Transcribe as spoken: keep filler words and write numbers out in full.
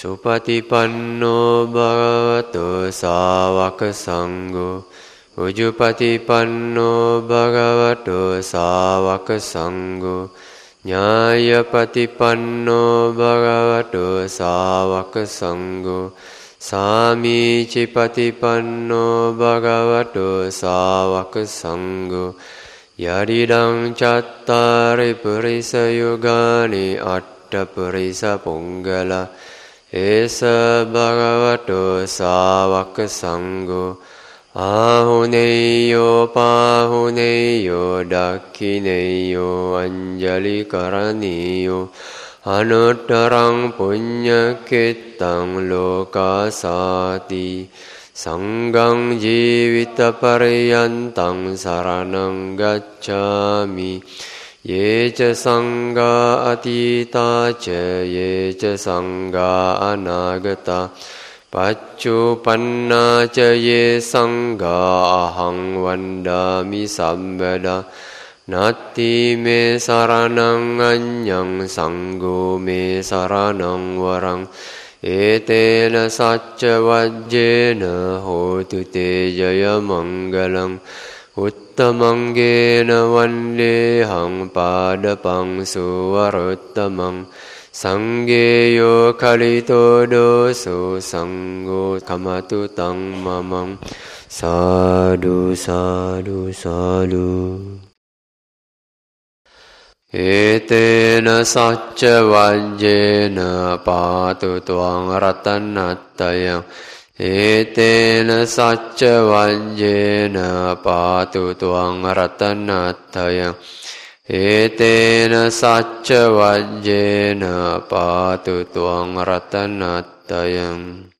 Supatipanno bhagavato sāvaka sangho. Ujupatipanno bhagavato sāvaka sangho. Nyāyapatipanno bhagavato sāvaka sangho. Samicipatipanno bhagavato sāvaka sangho. Yadidang cattari purisa yugani atta purisa punggala. Esa bhagavato sāvaka sangho. Ahuneyo pahuneyo dakhineyo anjali karaniyo. Anuttarang punya kitang lokasati. Sanghang jivita pariyantang saranang gacchami. Ye ca sangha atita ca ye ca sangha anagata. Paccupanna ca ye sangha ahang vandami sabbada. Natti me saranang anyang sangho me saranang warang. Etena sacca vajjena hotu te jaya manggalang. Uttamangena vandehang padapang suvaruttamang. Sanggeyo kalito doso sanggo kamatu tang mamang. Sadu sadu sadu. Etena sacca vajjena patu tuang ratanatayang. Etena sacca vajjena patu tuang ratanatayang. Etena sacca vajjena patu tuang ratanatayang.